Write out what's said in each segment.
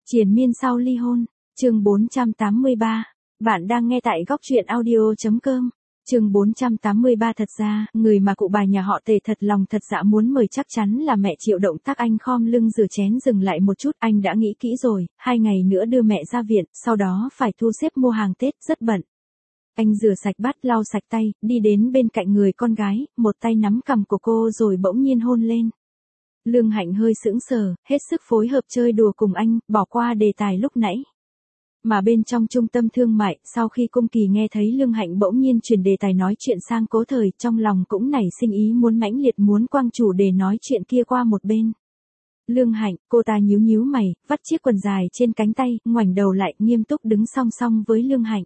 Triền miên sau ly hôn, chương 483. Bạn đang nghe tại góc truyện audio.com. Chương 483. Thật ra, người mà cụ bà nhà họ Tề thật lòng thật dạ muốn mời chắc chắn là mẹ Triệu. Động tác anh khom lưng rửa chén dừng lại một chút, anh đã nghĩ kỹ rồi, 2 ngày nữa đưa mẹ ra viện, sau đó phải thu xếp mua hàng Tết, rất bận. Anh rửa sạch bát, lau sạch tay, đi đến bên cạnh người con gái, một tay nắm cằm của cô rồi bỗng nhiên hôn lên. Lương Hạnh hơi sững sờ, hết sức phối hợp chơi đùa cùng anh, bỏ qua đề tài lúc nãy. Mà bên trong trung tâm thương mại, sau khi Cung Kỳ nghe thấy Lương Hạnh bỗng nhiên chuyển đề tài nói chuyện sang Cố Thời, trong lòng cũng nảy sinh ý muốn mãnh liệt muốn quăng chủ đề nói chuyện kia qua một bên. Lương Hạnh, cô ta nhíu nhíu mày, vắt chiếc quần dài trên cánh tay, ngoảnh đầu lại, nghiêm túc đứng song song với Lương Hạnh.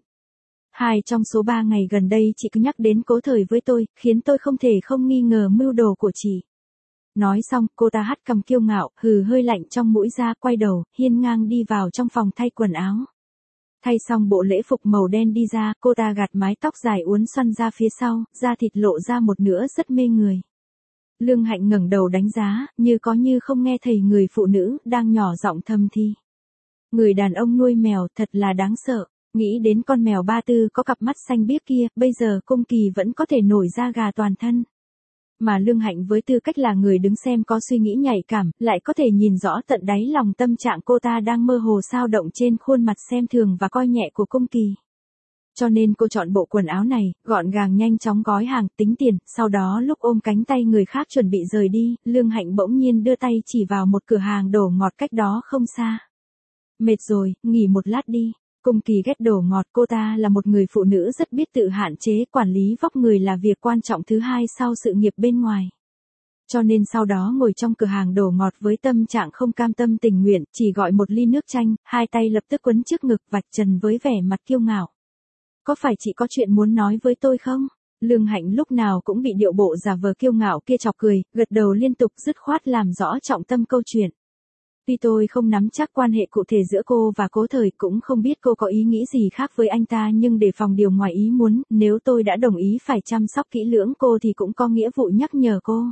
2 trong số 3 ngày gần đây chị cứ nhắc đến Cố Thời với tôi, khiến tôi không thể không nghi ngờ mưu đồ của chị. Nói xong, cô ta hất cằm kiêu ngạo, hừ hơi lạnh trong mũi ra, quay đầu, hiên ngang đi vào trong phòng thay quần áo. Thay xong bộ lễ phục màu đen đi ra, cô ta gạt mái tóc dài uốn xoăn ra phía sau, da thịt lộ ra một nửa rất mê người. Lương Hạnh ngẩng đầu đánh giá, như có như không nghe thấy người phụ nữ đang nhỏ giọng thầm thì. Người đàn ông nuôi mèo thật là đáng sợ. Nghĩ đến con mèo Ba Tư có cặp mắt xanh biếc kia, bây giờ Cung Kỳ vẫn có thể nổi da gà toàn thân. Mà Lương Hạnh với tư cách là người đứng xem có suy nghĩ nhạy cảm, lại có thể nhìn rõ tận đáy lòng tâm trạng cô ta đang mơ hồ xao động trên khuôn mặt xem thường và coi nhẹ của Cung Kỳ. Cho nên cô chọn bộ quần áo này, gọn gàng nhanh chóng gói hàng, tính tiền, sau đó lúc ôm cánh tay người khác chuẩn bị rời đi, Lương Hạnh bỗng nhiên đưa tay chỉ vào một cửa hàng đồ ngọt cách đó không xa. Mệt rồi, nghỉ một lát đi. Cung Kỳ ghét đồ ngọt, cô ta là một người phụ nữ rất biết tự hạn chế, quản lý vóc người là việc quan trọng thứ hai sau sự nghiệp bên ngoài. Cho nên sau đó ngồi trong cửa hàng đồ ngọt với tâm trạng không cam tâm tình nguyện, chỉ gọi một ly nước chanh, hai tay lập tức quấn trước ngực, vạch trần với vẻ mặt kiêu ngạo. Có phải chị có chuyện muốn nói với tôi không? Lương Hạnh lúc nào cũng bị điệu bộ giả vờ kiêu ngạo kia chọc cười, gật đầu liên tục dứt khoát làm rõ trọng tâm câu chuyện. Tuy tôi không nắm chắc quan hệ cụ thể giữa cô và Cố Thời, cũng không biết cô có ý nghĩ gì khác với anh ta, nhưng để phòng điều ngoài ý muốn, nếu tôi đã đồng ý phải chăm sóc kỹ lưỡng cô thì cũng có nghĩa vụ nhắc nhở cô.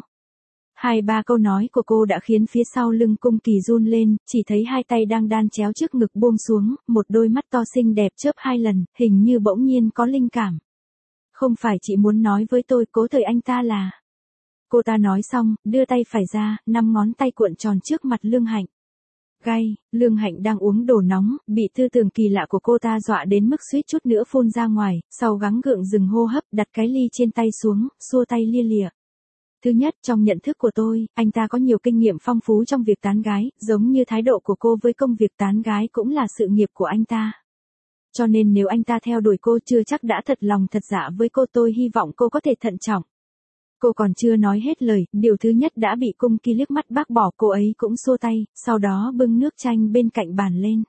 2-3 câu nói của cô đã khiến phía sau lưng Cung Kỳ run lên, chỉ thấy hai tay đang đan chéo trước ngực buông xuống, một đôi mắt to xinh đẹp chớp 2 lần, hình như bỗng nhiên có linh cảm. Không phải chị muốn nói với tôi Cố Thời anh ta là... Cô ta nói xong, đưa tay phải ra, 5 ngón tay cuộn tròn trước mặt Lương Hạnh. Gay, Lương Hạnh đang uống đồ nóng, bị tư tưởng kỳ lạ của cô ta dọa đến mức suýt chút nữa phun ra ngoài, sau gắng gượng dừng hô hấp, đặt cái ly trên tay xuống, xua tay lia lịa. Thứ nhất, trong nhận thức của tôi, anh ta có nhiều kinh nghiệm phong phú trong việc tán gái, giống như thái độ của cô với công việc tán gái cũng là sự nghiệp của anh ta. Cho nên nếu anh ta theo đuổi cô chưa chắc đã thật lòng thật dạ với cô, tôi hy vọng cô có thể thận trọng. Cô còn chưa nói hết lời, điều thứ nhất đã bị Cung Kỳ liếc mắt bác bỏ, cô ấy cũng xua tay, sau đó bưng nước chanh bên cạnh bàn lên.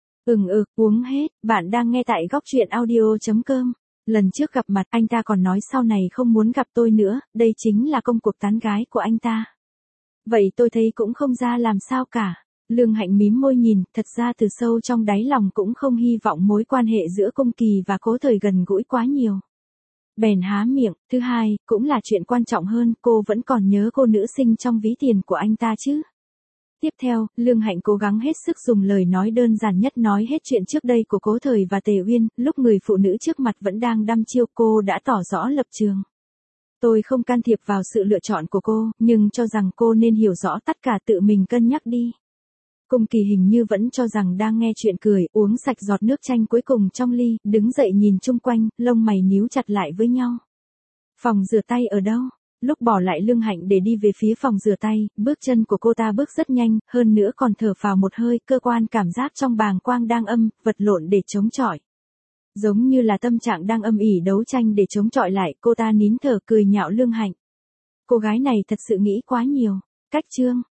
Uống hết, bạn đang nghe tại góc truyện audio.com. Lần trước gặp mặt anh ta còn nói sau này không muốn gặp tôi nữa, đây chính là công cuộc tán gái của anh ta. Vậy tôi thấy cũng không ra làm sao cả. Lương Hạnh mím môi nhìn, thật ra từ sâu trong đáy lòng cũng không hy vọng mối quan hệ giữa Cung Kỳ và Cố Thời gần gũi quá nhiều. Bèn há miệng, thứ hai, cũng là chuyện quan trọng hơn, cô vẫn còn nhớ cô nữ sinh trong ví tiền của anh ta chứ. Tiếp theo, Lương Hạnh cố gắng hết sức dùng lời nói đơn giản nhất nói hết chuyện trước đây của Cố Thời và Tề Uyên, lúc người phụ nữ trước mặt vẫn đang đăm chiêu, cô đã tỏ rõ lập trường. Tôi không can thiệp vào sự lựa chọn của cô, nhưng cho rằng cô nên hiểu rõ tất cả, tự mình cân nhắc đi. Cung Kỳ hình như vẫn cho rằng đang nghe chuyện cười, uống sạch giọt nước chanh cuối cùng trong ly, đứng dậy nhìn chung quanh, lông mày nhíu chặt lại với nhau. Phòng rửa tay ở đâu? Lúc bỏ lại Lương Hạnh để đi về phía phòng rửa tay, bước chân của cô ta bước rất nhanh, hơn nữa còn thở phào một hơi, cơ quan cảm giác trong bàng quang đang vật lộn để chống chọi. Giống như là tâm trạng đang âm ỉ đấu tranh để chống chọi lại, cô ta nín thở cười nhạo Lương Hạnh. Cô gái này thật sự nghĩ quá nhiều. Cách chương.